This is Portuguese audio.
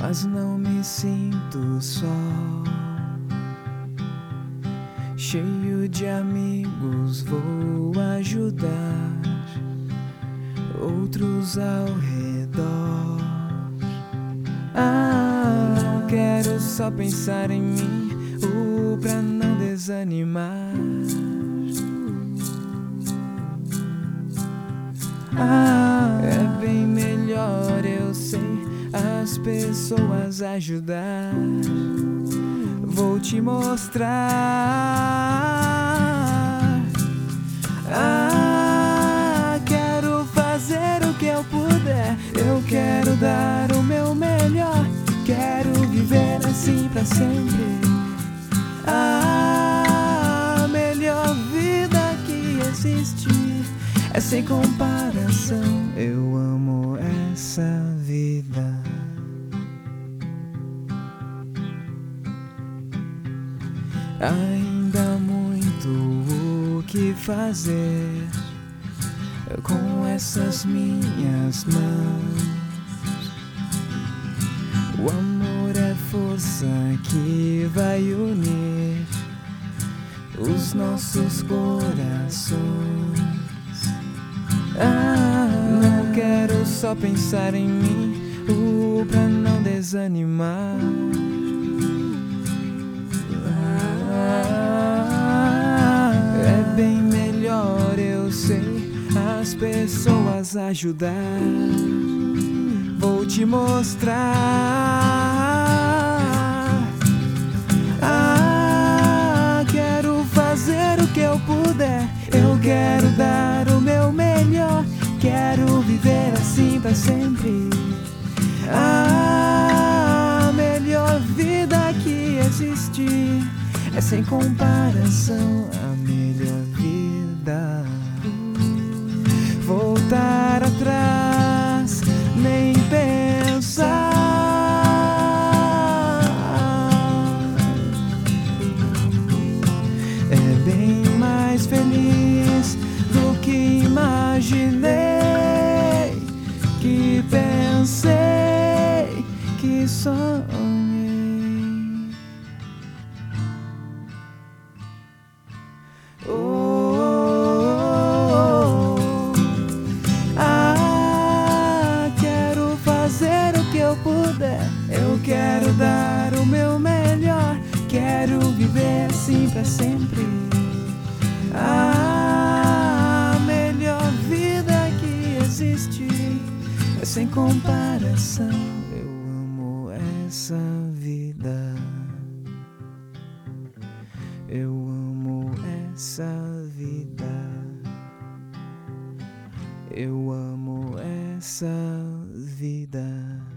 mas não me sinto só. Cheio de amigos, vou ajudar outros ao redor. Não quero só pensar em mim, pra não desanimar. É bem melhor, eu sei, as pessoas ajudar. Vou te mostrar. Quero fazer o que eu puder. Eu quero dar o meu melhor. Quero viver assim pra sempre. A melhor vida que existe é sem comparação. Eu amo essa vida. Ainda há muito o que fazer com essas minhas mãos. O amor é força que vai unir os nossos corações. Não quero só pensar em mim, pra não desanimar. É bem melhor, eu sei, as pessoas ajudar. Vou te mostrar. Quero fazer o que eu puder. Eu quero dar o meu melhor. Quero viver assim pra sempre. A melhor vida que existe é sem comparação. A melhor vida. Voltar atrás, nem pensar. É bem mais feliz do que imaginei, que pensei, que sonhei. Quero fazer o que eu puder. Eu quero dar o meu melhor. Quero viver assim pra sempre. A melhor vida que existe é sem comparação. Eu amo essa vida. Eu amo essa vida. Eu amo essa vida.